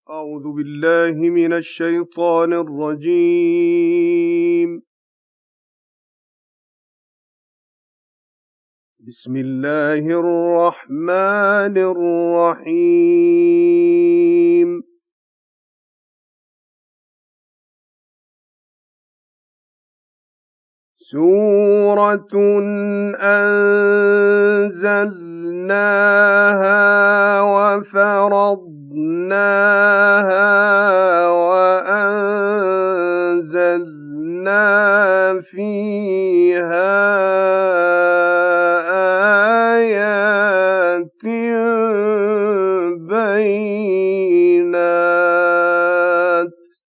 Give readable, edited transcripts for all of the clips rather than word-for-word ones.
أعوذ بالله من الشيطان الرجيم. بسم الله الرحمن الرحيم. سورة أنزلناها وفرضناها وأنزلنا فيها آيات بينات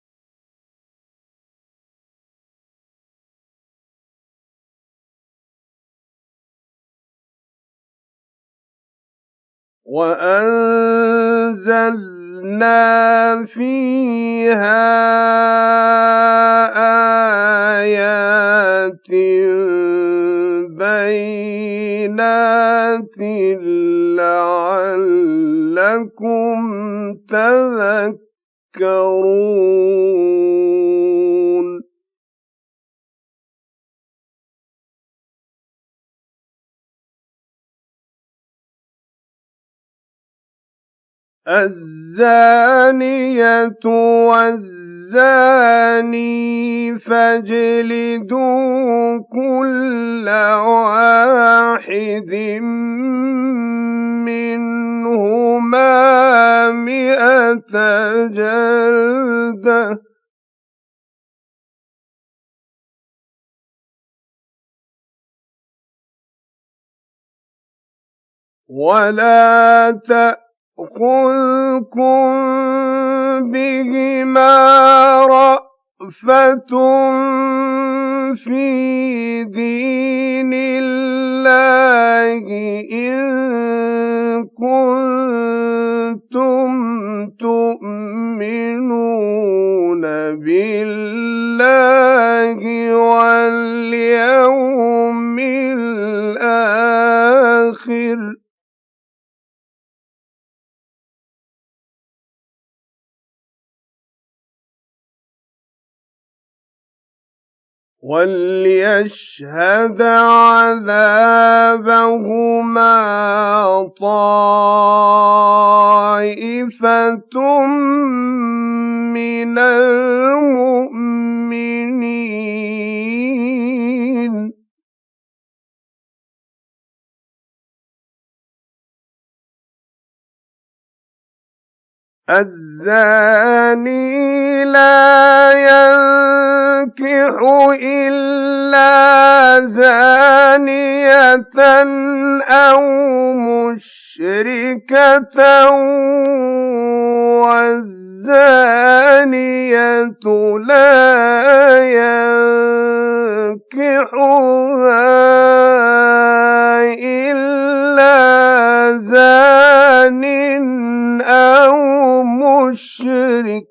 وأنزلنا فيها آيات بينات لعلكم تذكرون. الزانية والزاني فاجلدوا كل واحد منهما 100 جلدة ولا تأخذكم بهما رأفة في دين الله إن كنتم تؤمنون بالله واليوم الآخر وليشهد عذابهما طائفة من المؤمنين. الزاني لا ينكح إلا زانية أو مشركة والزانية لا ينكحها إلا زان أو مشرك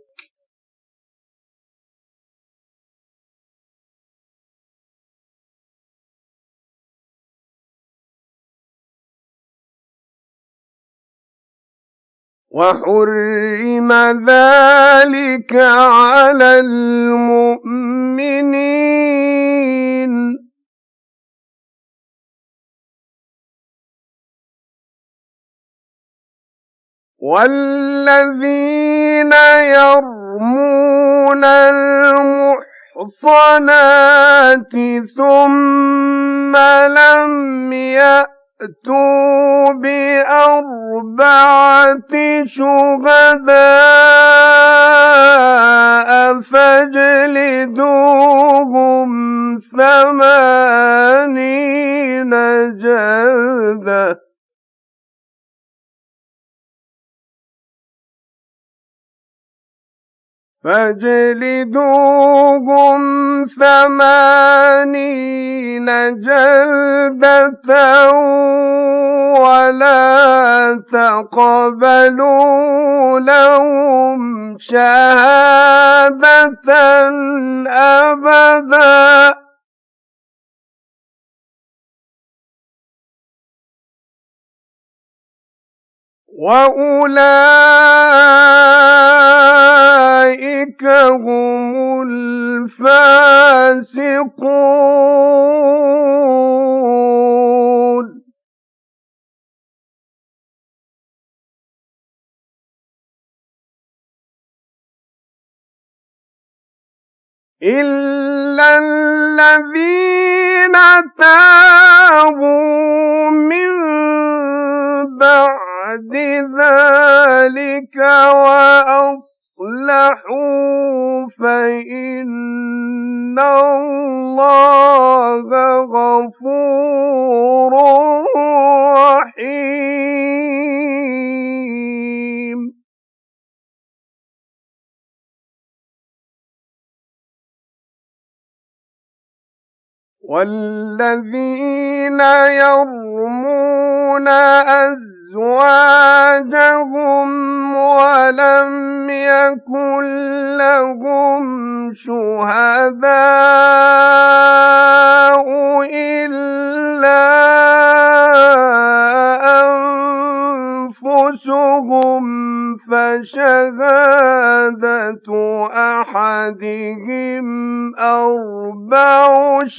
وحرم ذلك على المؤمنين. والذين يرمون المحصنات ثم لم يأتوا ب4 شهداء فاجلدوهم 80 جلدة فاجلدوهم 80 جلدة ولا تقبلوا لهم شهادة أبدا وأولئك فاسقون إلا الذين تابوا من بعد ذلك وأصلحوا فإن الله غفور رحيم والذين يرمون أزواجهم ولم يكن لهم شهداء إلا أنفسهم فشهادة أحدهم أربع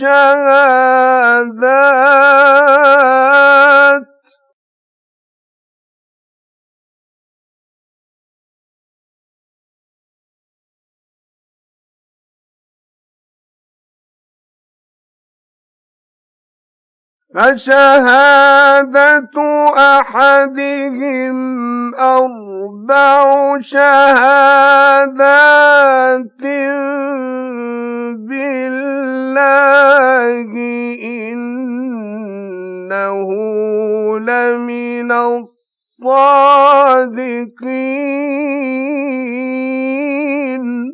شهادات فشهادة أحدهم أربع شهادات بالله إنه لمن الصادقين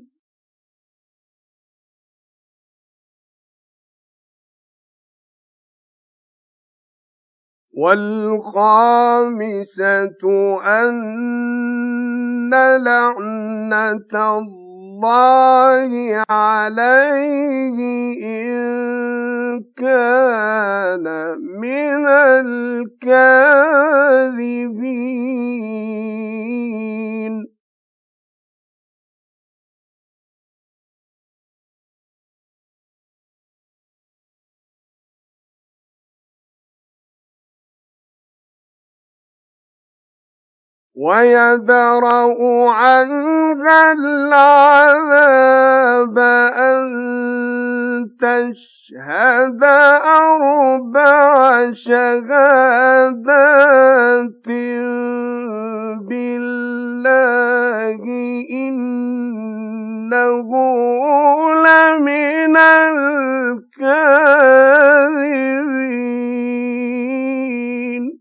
والخامسة أن لعنة الله عليه إن كان من الكاذبين ويدرأ عنها العذاب أن تشهد أربع شهادات بالله إنه لمن الكاذبين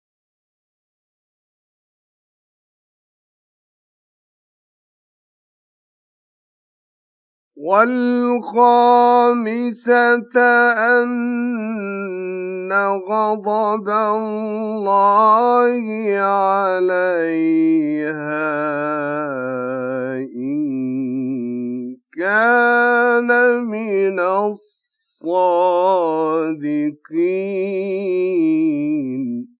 والخامسة أن غضب الله عليها إن كان من الصادقين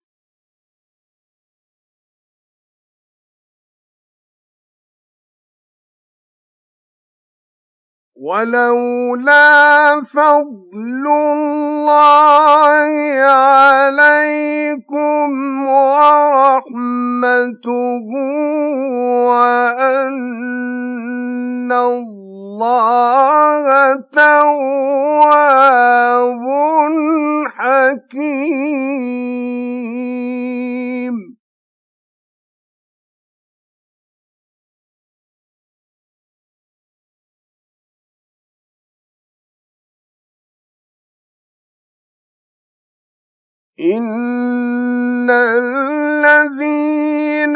ولولا فضل الله عليكم ورحمته وأن الله تواب حكيم إن الذين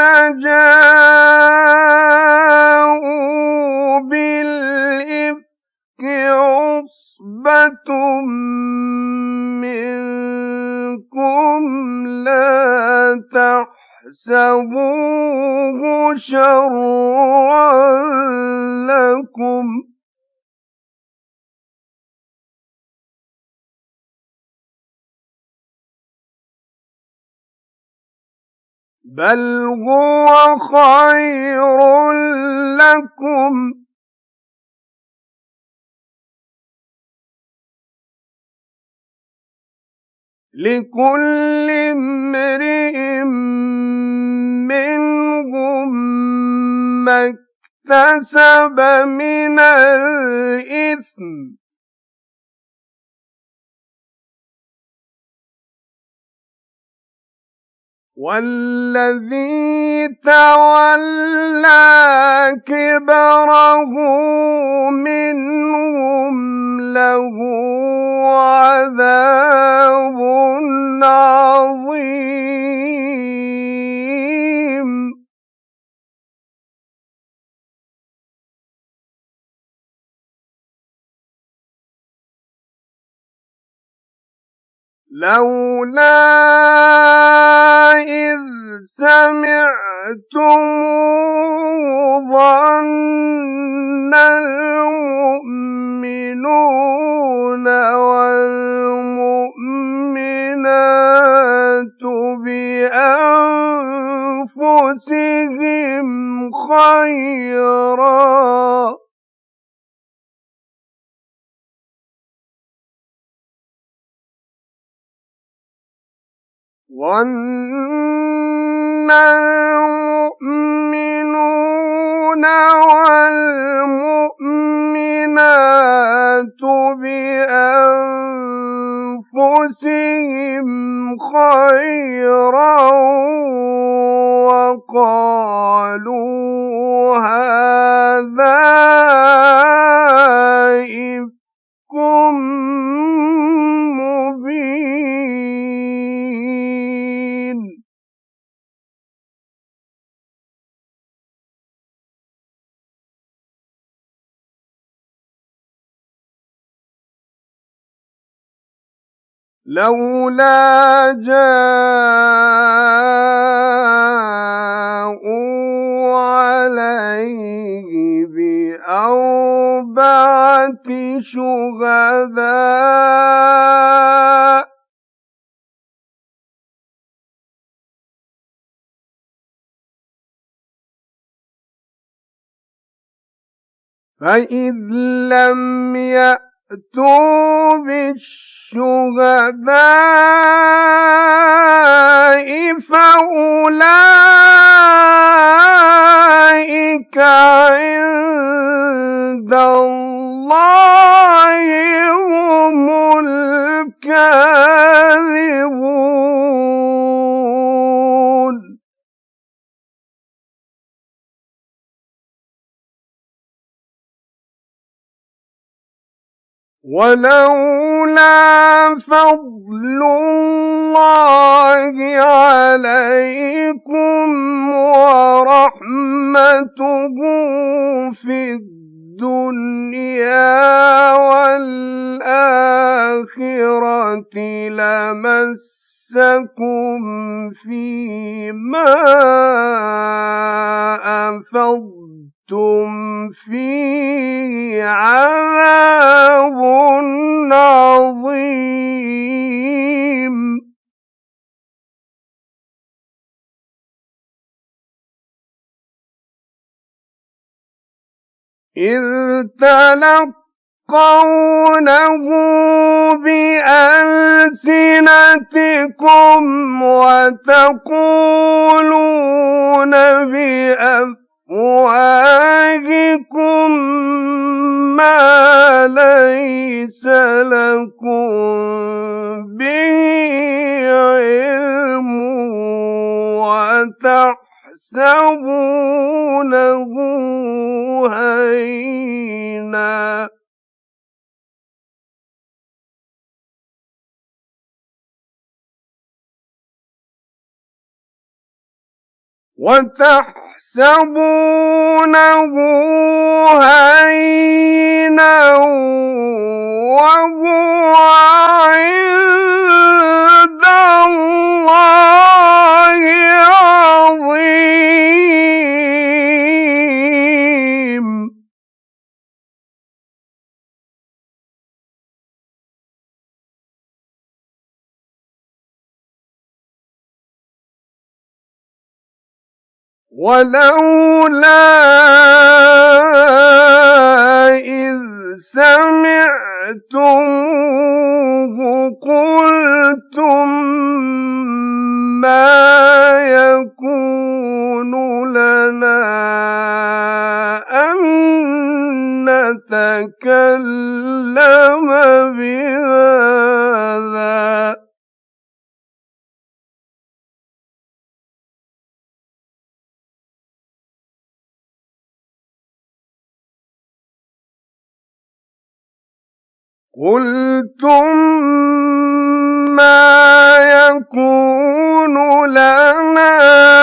جاءوا بالإفك عصبة منكم لا تحسبوه شرا لكم بل هو خير لكم لكل امرئ منهم ما اكتسب من الإثم والذي تولى كبره منهم له عذاب عظيم لولا إذ سمعتموه ظن المؤمنون والمؤمنات بأنفسهم خيرا ظن المؤمنون والمؤمنات بأنفسهم خيرا وقالوا هذا إفك مبين لولا جاءوا عليه بأربعة شهداء فإذ لم يأتوا بالشهداء فأولئك عند الله هم الكاذبون ولولا فضل الله عليكم ورحمته في الدنيا والآخرة لمسكم فيما أفضتم فيه عذاب عظيم إذ تلقونه بألسنتكم وتقولون بأفواهكم ما ليس لكم به علم وتحسبونه هينا وتحسبونه هينا وهو عند الله عظيم ولولا إذ سمعتموه قلتم ما يكون لنا أن نتكلم بهذا قلتم ما يكون لنا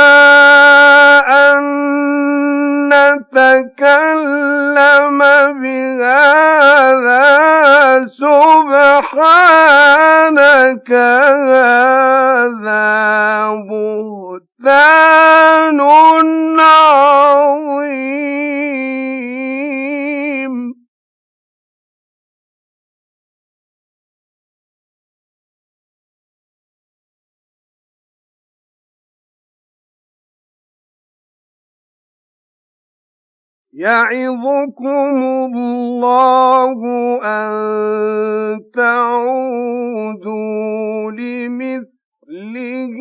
أن نتكلم بهذا سبحانك هذا بهتان عظيم يعظكم الله أن تعودوا لمثله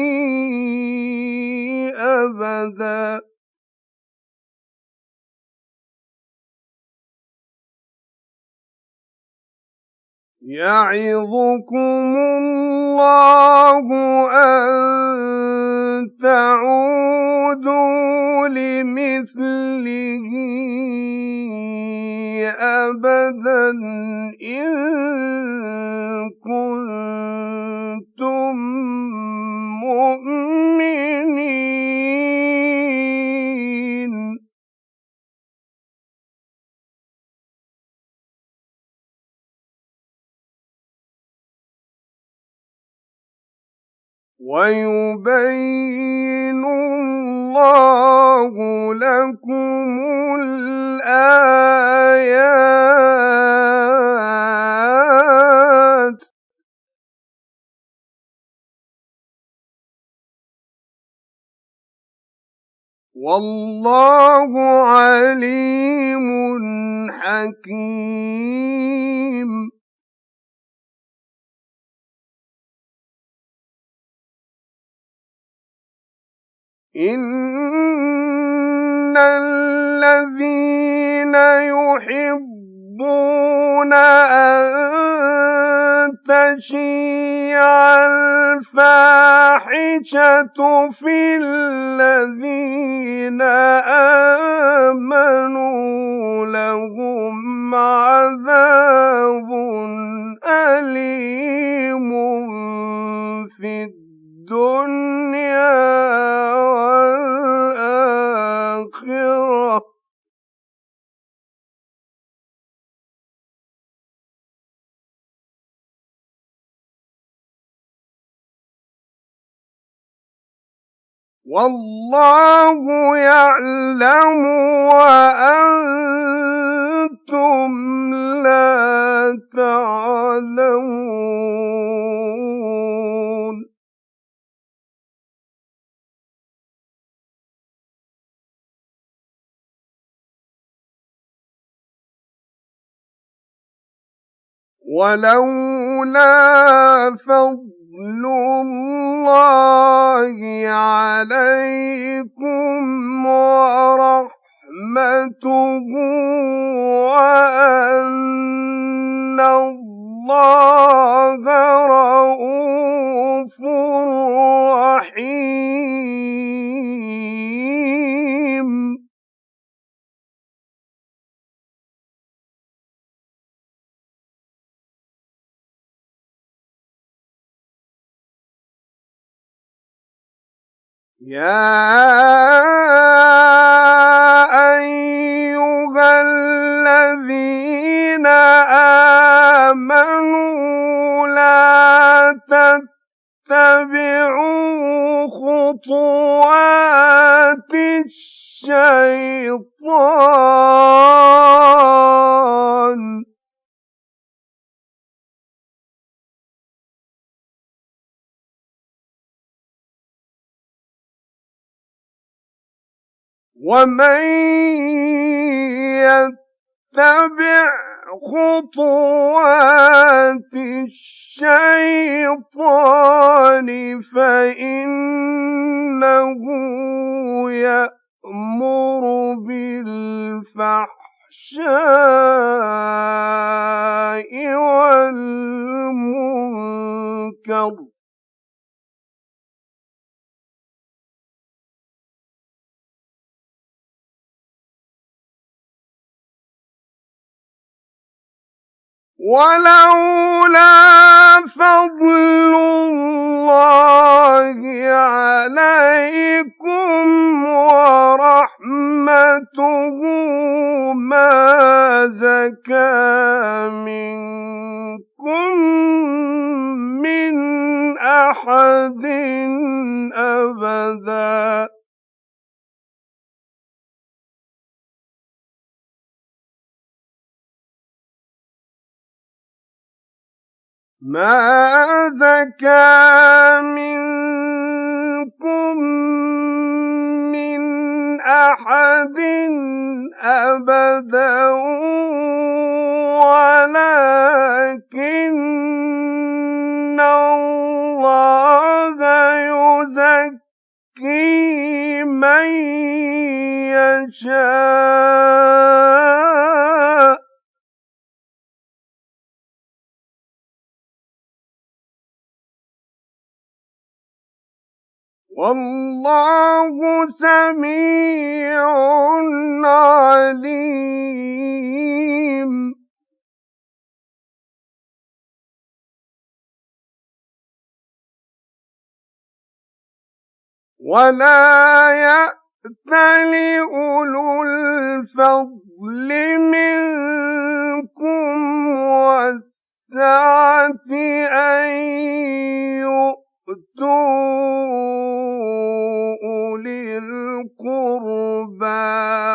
أبدا يعظكم الله أن تعودوا لمثله أبدا إن كنتم مؤمنين ويبين الله لكم الآيات والله عليم حكيم إن الذين يحبون أن تشيع الفاحشة في الذين آمنوا لهم عذاب أليم في الدنيا والآخرة والله يعلم وأنتم لا تعلمون ولولا فضل الله عليكم ورحمته وأن الله رءوف رحيم يا أيها الذين آمنوا لا تتبعوا خطوات الشيطان ومن يتبع خطوات الشيطان فإنه يأمر بالفحشاء والمنكر ولولا فضل الله عليكم ورحمته ما زكى منكم من أحد أبدا ما زكى منكم من أحد أبدا ولكن الله يزكي من يشاء والله سميع عليم ولا يأتل أولو الفضل منكم والسعة أن يؤتوا أولي القربى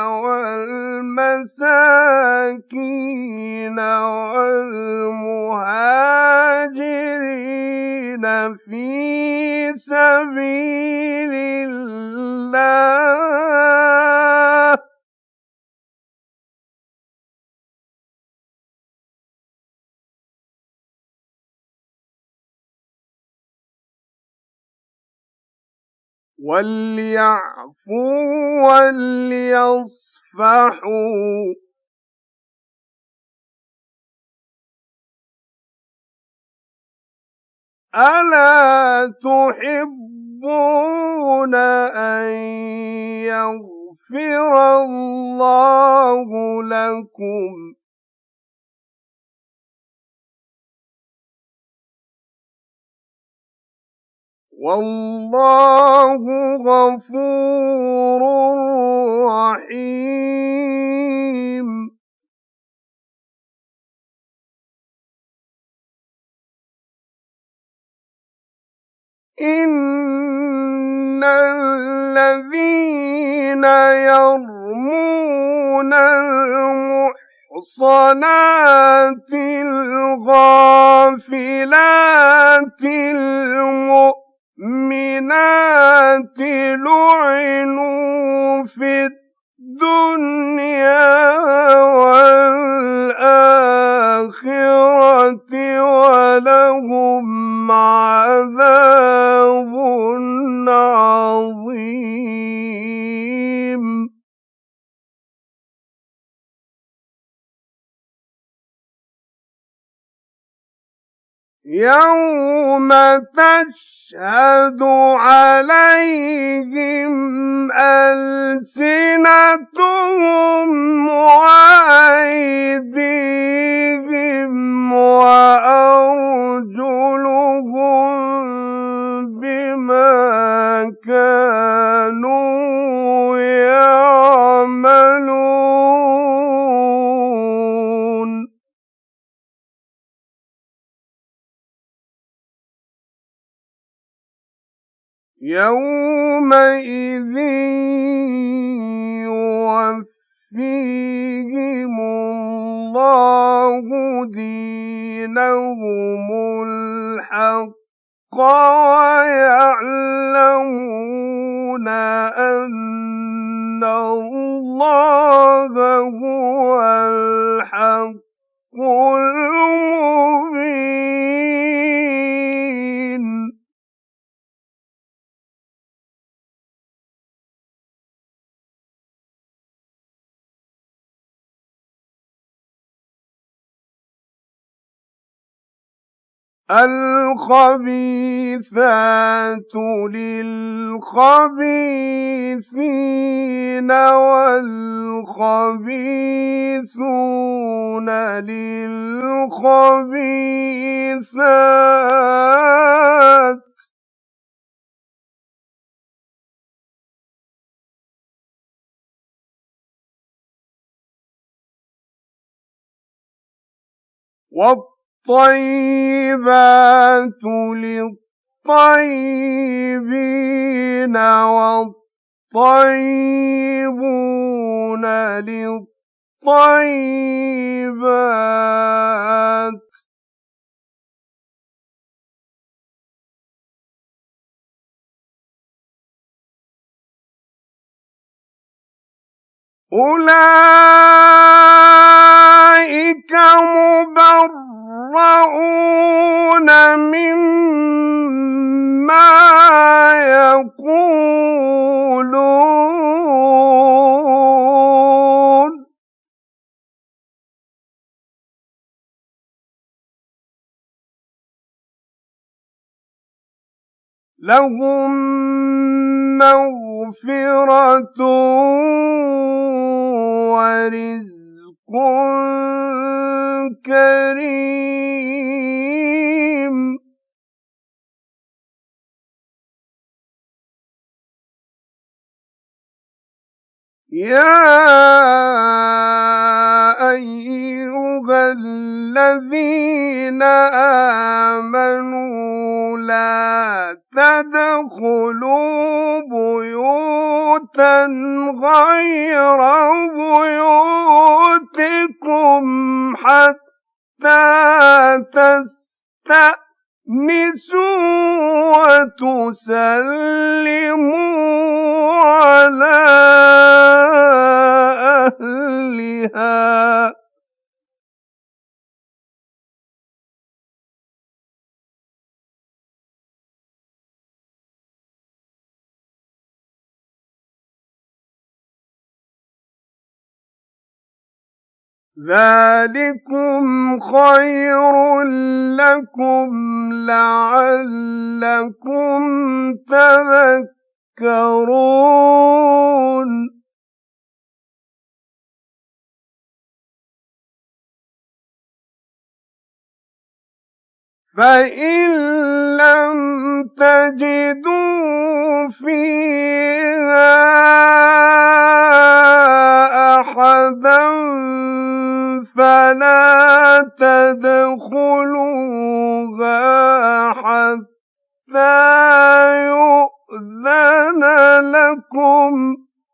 والمساكين والمهاجرين في سبيل الله وليعفوا وليصفحوا ألا تحبون أن يغفر الله لكم والله غفور رحيم إن الذين يرمون المحصنات الغافلات المؤمنات لعنوا في الدنيا والآخرة ولهم عذاب عظيم يوم تشهد عليهم ألسنتهم وأيديهم وأرجلهم بما كانوا يعملون يومئذ يوفيهم الله دينهم الحق ويعلمون أن الله هو الحق الخبيثات للخبيثين والخبيثون للخبيثات والطيبات للطيبين والطيبون للطيبات أولئك مبرؤون مما يقولون لهم مغفرة ورزق كريم يا أيها الذين آمنوا لا تدخلوا بيوتا غير بيوتكم حتى تستأنسوا وتسلموا على أهلها ذلكم خير لكم لعلكم تذكرون فإن لم تجدوا فيها أحدا فلا تدخلوها حتى يؤذن لكم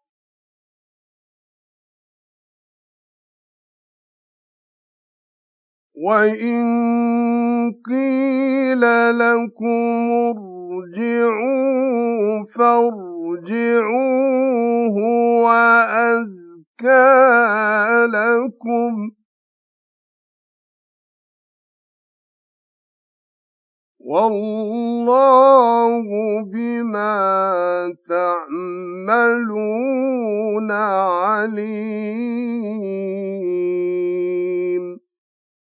وإن قيل لكم ارجعوا فارجعوا هو أزكى لكم والله بما تعملون عليم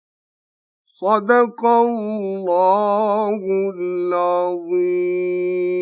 صدق الله العظيم.